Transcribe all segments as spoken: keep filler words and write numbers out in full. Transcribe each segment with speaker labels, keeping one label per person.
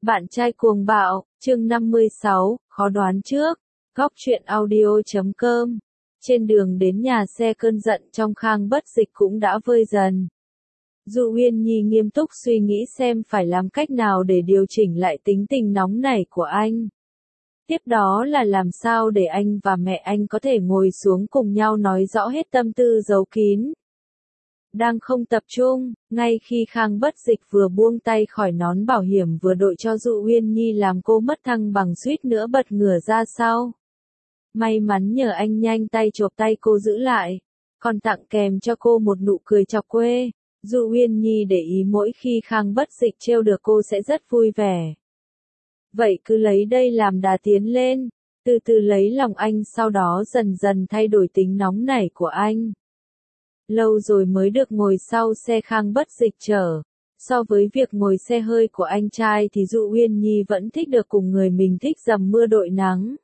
Speaker 1: Bạn trai cuồng bạo, chương năm mươi sáu, khó đoán trước. Góc truyện audio.com. Trên đường đến nhà xe cơn giận trong Khang Bất Dịch cũng đã vơi dần. Dụ Uyên Nhi nghiêm túc suy nghĩ xem phải làm cách nào để điều chỉnh lại tính tình nóng nảy của anh. Tiếp đó là làm sao để anh và mẹ anh có thể ngồi xuống cùng nhau nói rõ hết tâm tư giấu kín. Đang không tập trung, ngay khi Khang Bất Dịch vừa buông tay khỏi nón bảo hiểm vừa đội cho Dụ Uyên Nhi làm cô mất thăng bằng suýt nữa bật ngửa ra sau. May mắn nhờ anh nhanh tay chộp tay cô giữ lại, còn tặng kèm cho cô một nụ cười chọc quê. Dụ Uyên Nhi để ý mỗi khi Khang Bất Dịch trêu được cô sẽ rất vui vẻ. Vậy cứ lấy đây làm đà tiến lên, từ từ lấy lòng anh, sau đó dần dần thay đổi tính nóng nảy của anh. Lâu rồi mới được ngồi sau xe Khang Bất Dịch chở. So với việc ngồi xe hơi của anh trai thì Dụ Uyên Nhi vẫn thích được cùng người mình thích dầm mưa đội nắng.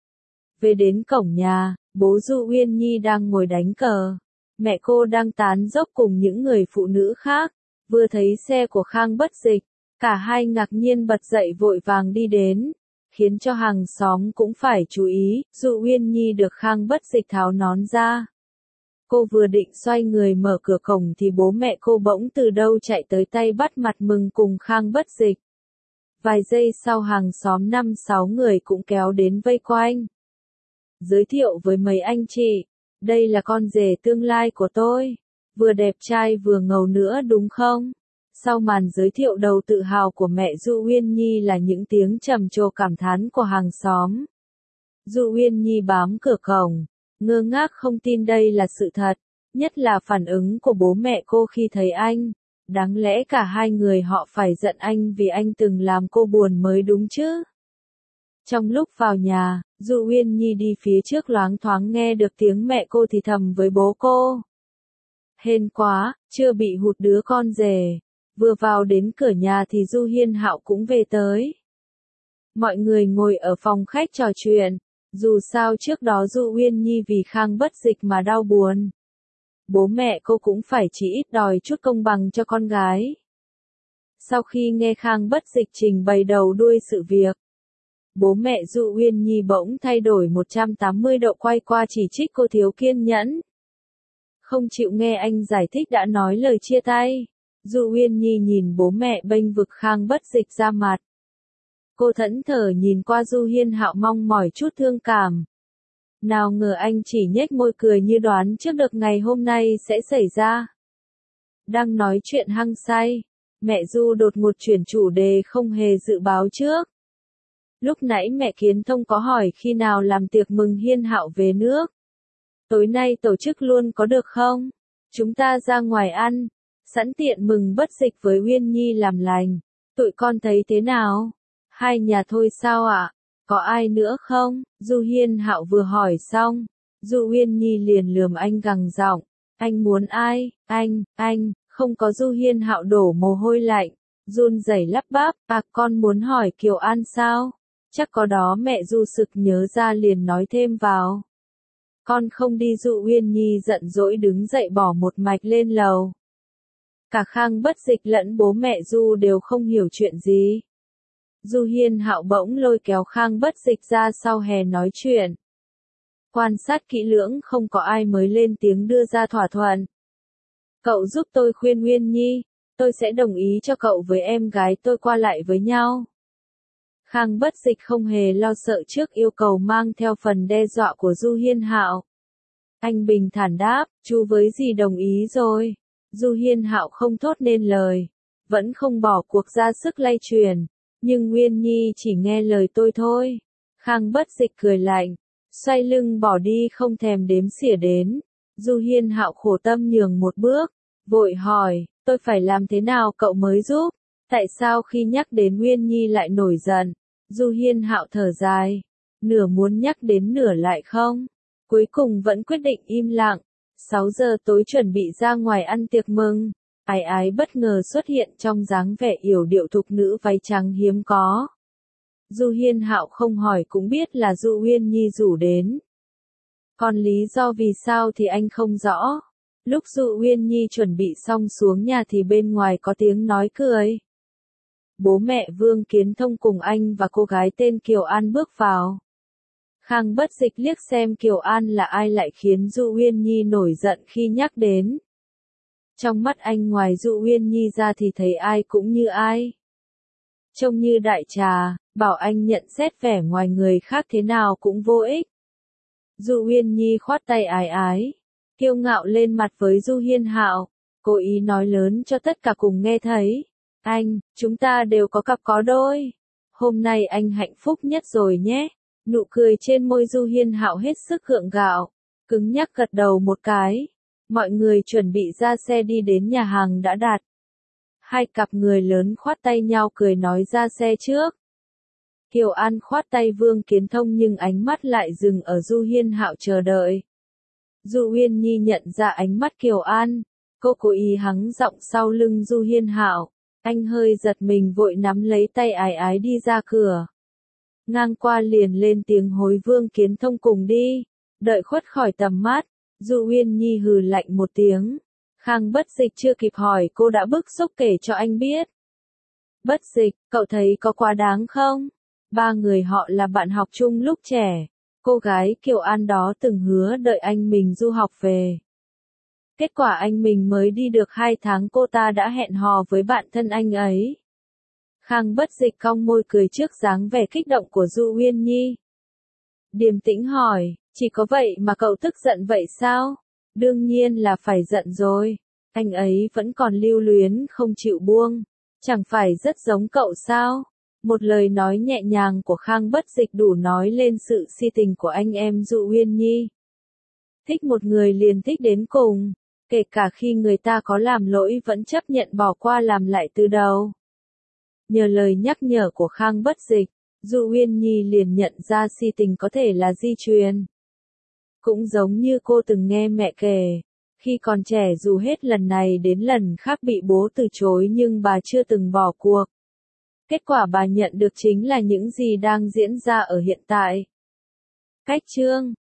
Speaker 1: Về đến cổng nhà, bố Dụ Uyên Nhi đang ngồi đánh cờ. Mẹ cô đang tán dốc cùng những người phụ nữ khác. Vừa thấy xe của Khang Bất Dịch, cả hai ngạc nhiên bật dậy vội vàng đi đến, khiến cho hàng xóm cũng phải chú ý. Dụ Uyên Nhi được Khang Bất Dịch tháo nón ra. Cô vừa định xoay người mở cửa cổng thì bố mẹ cô bỗng từ đâu chạy tới tay bắt mặt mừng cùng Khang Bất Dịch. Vài giây sau hàng xóm năm sáu người cũng kéo đến vây quanh. Giới thiệu với mấy anh chị, đây là con rể tương lai của tôi, vừa đẹp trai vừa ngầu nữa đúng không? Sau màn giới thiệu đầu tự hào của mẹ Dụ Uyên Nhi là những tiếng trầm trồ cảm thán của hàng xóm. Dụ Uyên Nhi bám cửa cổng, ngơ ngác không tin đây là sự thật, nhất là phản ứng của bố mẹ cô khi thấy anh. Đáng lẽ cả hai người họ phải giận anh vì anh từng làm cô buồn mới đúng chứ. Trong lúc vào nhà, Dụ Uyên Nhi đi phía trước loáng thoáng nghe được tiếng mẹ cô thì thầm với bố cô. Hên quá, chưa bị hụt đứa con rể. Vừa vào đến cửa nhà thì Du Hiên Hạo cũng về tới. Mọi người ngồi ở phòng khách trò chuyện. Dù sao trước đó Dụ Uyên Nhi vì Khang Bất Dịch mà đau buồn. Bố mẹ cô cũng phải chỉ ít đòi chút công bằng cho con gái. Sau khi nghe Khang Bất Dịch trình bày đầu đuôi sự việc, bố mẹ Dụ Uyên Nhi bỗng thay đổi một trăm tám mươi độ quay qua chỉ trích cô thiếu kiên nhẫn. Không chịu nghe anh giải thích đã nói lời chia tay. Dụ Uyên Nhi nhìn bố mẹ bênh vực Khang Bất Dịch ra mặt. Cô thẫn thờ nhìn qua Du Hiên Hạo mong mỏi chút thương cảm. Nào ngờ anh chỉ nhếch môi cười như đoán trước được ngày hôm nay sẽ xảy ra. Đang nói chuyện hăng say, mẹ Du đột ngột chuyển chủ đề không hề dự báo trước. Lúc nãy mẹ Kiến Thông có hỏi khi nào làm tiệc mừng Hiên Hạo về nước. Tối nay tổ chức luôn có được không? Chúng ta ra ngoài ăn, sẵn tiện mừng Bất Dịch với Uyên Nhi làm lành. Tụi con thấy thế nào? Hai nhà thôi sao ạ? À? Có ai nữa không? Du Hiên Hạo vừa hỏi xong, Du Uyên Nhi liền lườm anh gằn giọng. Anh muốn ai? Anh, anh, không có. Du Hiên Hạo đổ mồ hôi lạnh, run rẩy lắp bắp. À, con muốn hỏi Kiều An sao? Chắc có đó. Mẹ Du sực nhớ ra liền nói thêm vào. Con không đi. Dụ Uyên Nhi giận dỗi đứng dậy bỏ một mạch lên lầu. Cả Khang Bất Dịch lẫn bố mẹ Du đều không hiểu chuyện gì. Du Hiên Hạo bỗng lôi kéo Khang Bất Dịch ra sau hè nói chuyện. Quan sát kỹ lưỡng không có ai mới lên tiếng đưa ra thỏa thuận. Cậu giúp tôi khuyên Uyên Nhi, tôi sẽ đồng ý cho cậu với em gái tôi qua lại với nhau. Khang Bất Dịch không hề lo sợ trước yêu cầu mang theo phần đe dọa của Du Hiên Hạo. Anh bình thản đáp, chú với dì đồng ý rồi. Du Hiên Hạo không thốt nên lời, vẫn không bỏ cuộc ra sức lay truyền. Nhưng Uyên Nhi chỉ nghe lời tôi thôi. Khang Bất Dịch cười lạnh, xoay lưng bỏ đi không thèm đếm xỉa đến. Du Hiên Hạo khổ tâm nhường một bước, vội hỏi, tôi phải làm thế nào cậu mới giúp? Tại sao khi nhắc đến Uyên Nhi lại nổi giận? Du Hiên Hạo thở dài, nửa muốn nhắc đến nửa lại không. Cuối cùng vẫn quyết định im lặng. sáu giờ tối chuẩn bị ra ngoài ăn tiệc mừng. Ái Ái bất ngờ xuất hiện trong dáng vẻ yểu điệu thục nữ váy trắng hiếm có. Du Hiên Hạo không hỏi cũng biết là Dụ Uyên Nhi rủ đến. Còn lý do vì sao thì anh không rõ. Lúc Dụ Uyên Nhi chuẩn bị xong xuống nhà thì bên ngoài có tiếng nói cười. bố mẹ Vương Kiến Thông cùng anh và cô gái tên Kiều An bước vào. Khang Bất Dịch liếc xem Kiều An là ai lại khiến Du Uyên Nhi nổi giận khi nhắc đến. Trong mắt anh ngoài Du Uyên Nhi ra thì thấy ai cũng như ai. Trông như đại trà, bảo anh nhận xét vẻ ngoài người khác thế nào cũng vô ích. Du Uyên Nhi khoát tay ái ái, kiêu ngạo lên mặt với Du Hiên Hạo, cố ý nói lớn cho tất cả cùng nghe thấy. Anh, chúng ta đều có cặp có đôi. Hôm nay anh hạnh phúc nhất rồi nhé. Nụ cười trên môi Du Hiên Hạo hết sức gượng gạo, cứng nhắc gật đầu một cái. Mọi người chuẩn bị ra xe đi đến nhà hàng đã đặt. Hai cặp người lớn khoát tay nhau cười nói ra xe trước. Kiều An khoát tay Vương Kiến Thông nhưng ánh mắt lại dừng ở Du Hiên Hạo chờ đợi. Du Uyên Nhi nhận ra ánh mắt Kiều An, cô cố ý hắng giọng sau lưng Du Hiên Hạo, anh hơi giật mình vội nắm lấy tay ái ái đi ra cửa. Ngang qua liền lên tiếng hối Vương Kiến Thông cùng đi, đợi khuất khỏi tầm mắt, Du Uyên Nhi hừ lạnh một tiếng. Khang Bất Dịch chưa kịp hỏi cô đã bức xúc kể cho anh biết. Bất Dịch, cậu thấy có quá đáng không? Ba người họ là bạn học chung lúc trẻ. Cô gái Kiều An đó từng hứa đợi anh mình du học về. Kết quả anh mình mới đi được hai tháng cô ta đã hẹn hò với bạn thân anh ấy. Khang Bất Dịch cong môi cười trước dáng vẻ kích động của Du Uyên Nhi. Điềm tĩnh hỏi, chỉ có vậy mà cậu tức giận vậy sao? Đương nhiên là phải giận rồi. Anh ấy vẫn còn lưu luyến không chịu buông. Chẳng phải rất giống cậu sao? Một lời nói nhẹ nhàng của Khang Bất Dịch đủ nói lên sự si tình của anh em Du Uyên Nhi. Thích một người liền thích đến cùng, kể cả khi người ta có làm lỗi vẫn chấp nhận bỏ qua làm lại từ đầu. Nhờ lời nhắc nhở của Khang Bất Dịch, Du Uyên Nhi liền nhận ra si tình có thể là di truyền. Cũng giống như cô từng nghe mẹ kể, khi còn trẻ dù hết lần này đến lần khác bị bố từ chối nhưng bà chưa từng bỏ cuộc. Kết quả bà nhận được chính là những gì đang diễn ra ở hiện tại. Cách chương